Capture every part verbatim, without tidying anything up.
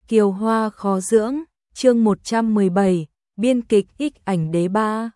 Kiều hoa khó dưỡng, chương một trăm mười bảy, biên kịch X ảnh đế ba.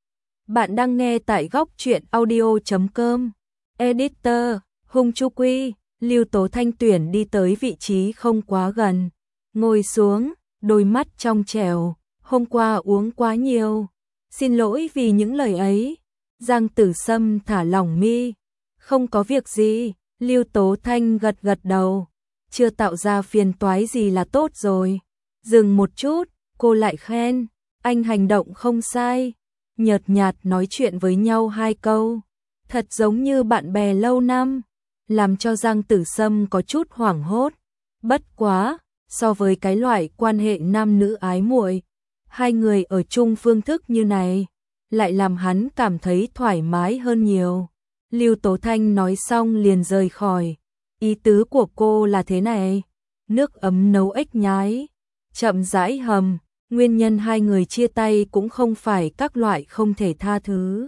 Bạn đang nghe tại góc truyện audio chấm com. Editor, Hung Chu Quy, Lưu Tố Thanh tuyển đi tới vị trí không quá gần. Ngồi xuống, đôi mắt trong trẻo, hôm qua uống quá nhiều. Xin lỗi vì những lời ấy. Giang Tử Sâm thả lỏng mi. Không có việc gì, Lưu Tố Thanh gật gật đầu. Chưa tạo ra phiền toái gì là tốt rồi. Dừng một chút, cô lại khen, anh hành động không sai. Nhợt nhạt nói chuyện với nhau hai câu, thật giống như bạn bè lâu năm, làm cho Giang Tử Sâm có chút hoảng hốt. Bất quá, so với cái loại quan hệ nam nữ ái muội, hai người ở chung phương thức như này, lại làm hắn cảm thấy thoải mái hơn nhiều. Lưu Tố Thanh nói xong liền rời khỏi. Ý tứ của cô là thế này, nước ấm nấu ếch nhái, chậm rãi hầm, nguyên nhân hai người chia tay cũng không phải các loại không thể tha thứ.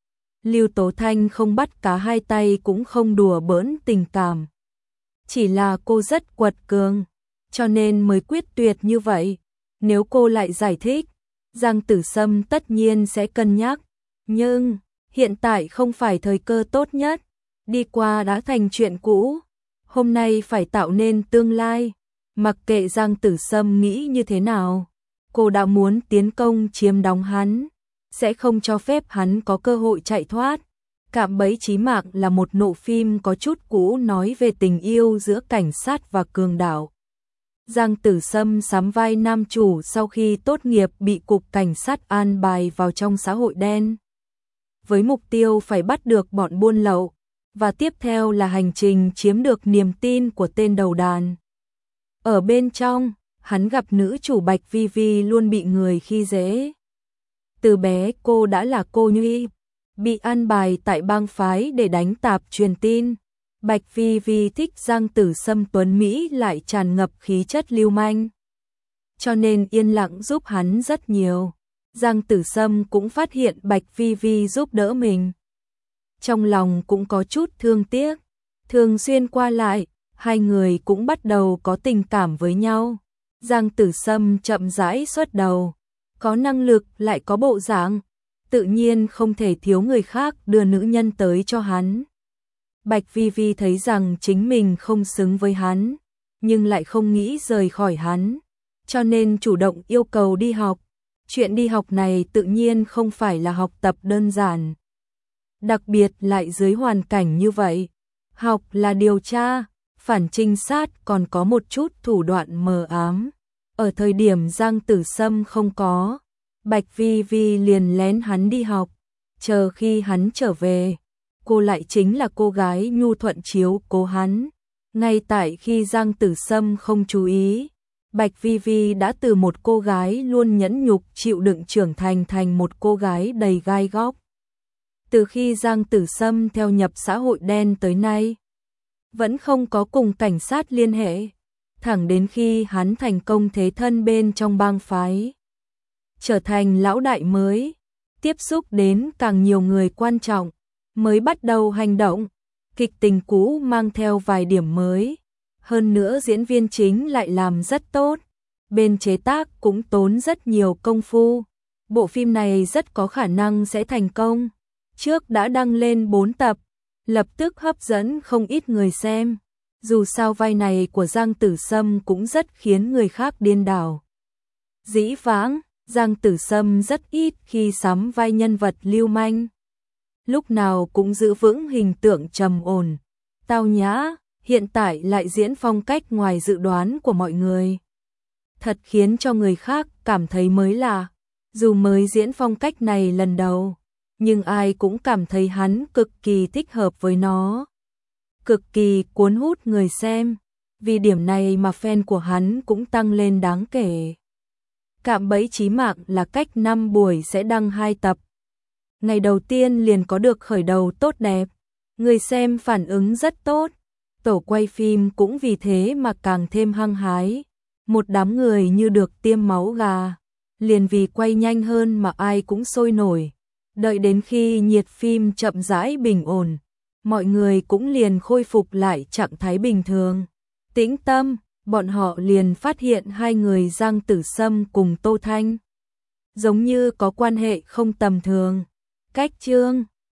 Lưu Tố Thanh không bắt cá hai tay cũng không đùa bỡn tình cảm. Chỉ là cô rất quật cường, cho nên mới quyết tuyệt như vậy. Nếu cô lại giải thích, Giang Tử Sâm tất nhiên sẽ cân nhắc. Nhưng, hiện tại không phải thời cơ tốt nhất. Đi qua đã thành chuyện cũ. Hôm nay phải tạo nên tương lai. Mặc kệ Giang Tử Sâm nghĩ như thế nào, cô đã muốn tiến công chiếm đóng hắn, sẽ không cho phép hắn có cơ hội chạy thoát. Cạm bẫy chí mạng là một bộ phim có chút cũ nói về tình yêu giữa cảnh sát và cường đạo. Giang Tử Sâm sắm vai nam chủ sau khi tốt nghiệp bị cục cảnh sát an bài vào trong xã hội đen, với mục tiêu phải bắt được bọn buôn lậu, và tiếp theo là hành trình chiếm được niềm tin của tên đầu đàn. Ở bên trong, hắn gặp nữ chủ Bạch Vi Vi luôn bị người khi dễ. Từ bé cô đã là cô nhi, bị an bài tại bang phái để đánh tạp truyền tin. Bạch Vi Vi thích Giang Tử Sâm tuấn Mỹ lại tràn ngập khí chất lưu manh, cho nên yên lặng giúp hắn rất nhiều. Giang Tử Sâm cũng phát hiện Bạch Vi Vi giúp đỡ mình, trong lòng cũng có chút thương tiếc. Thường xuyên qua lại, hai người cũng bắt đầu có tình cảm với nhau. Giang Tử Sâm chậm rãi xuất đầu, có năng lực lại có bộ dạng, tự nhiên không thể thiếu người khác đưa nữ nhân tới cho hắn. Bạch Vi Vi thấy rằng chính mình không xứng với hắn, nhưng lại không nghĩ rời khỏi hắn, cho nên chủ động yêu cầu đi học. Chuyện đi học này tự nhiên không phải là học tập đơn giản, đặc biệt lại dưới hoàn cảnh như vậy. Học là điều tra, phản trinh sát còn có một chút thủ đoạn mờ ám. Ở thời điểm Giang Tử Sâm không có, Bạch Vi Vi liền lén hắn đi học, chờ khi hắn trở về, cô lại chính là cô gái nhu thuận chiếu cố hắn. Ngay tại khi Giang Tử Sâm không chú ý, Bạch Vi Vi đã từ một cô gái luôn nhẫn nhục chịu đựng trưởng thành thành một cô gái đầy gai góc. Từ khi Giang Tử Sâm theo nhập xã hội đen tới nay, vẫn không có cùng cảnh sát liên hệ, thẳng đến khi hắn thành công thế thân bên trong bang phái, trở thành lão đại mới, tiếp xúc đến càng nhiều người quan trọng, mới bắt đầu hành động. Kịch tình cũ mang theo vài điểm mới, hơn nữa diễn viên chính lại làm rất tốt, bên chế tác cũng tốn rất nhiều công phu. Bộ phim này rất có khả năng sẽ thành công. Trước đã đăng lên bốn tập, lập tức hấp dẫn không ít người xem. Dù sao vai này của Giang Tử Sâm cũng rất khiến người khác điên đảo. Dĩ vãng, Giang Tử Sâm rất ít khi sắm vai nhân vật lưu manh, lúc nào cũng giữ vững hình tượng trầm ổn, tao nhã, hiện tại lại diễn phong cách ngoài dự đoán của mọi người. Thật khiến cho người khác cảm thấy mới lạ. Dù mới diễn phong cách này lần đầu, nhưng ai cũng cảm thấy hắn cực kỳ thích hợp với nó, cực kỳ cuốn hút người xem. Vì điểm này mà fan của hắn cũng tăng lên đáng kể. Cạm bẫy chí mạng là cách năm buổi sẽ đăng hai tập. Ngày đầu tiên liền có được khởi đầu tốt đẹp, người xem phản ứng rất tốt. Tổ quay phim cũng vì thế mà càng thêm hăng hái. Một đám người như được tiêm máu gà, liền vì quay nhanh hơn mà ai cũng sôi nổi. Đợi đến khi nhiệt phim chậm rãi bình ổn, mọi người cũng liền khôi phục lại trạng thái bình thường, tĩnh tâm. bọn họ liền phát hiện hai người Giang Tử Sâm cùng Tô Thanh giống như có quan hệ không tầm thường. Cách chương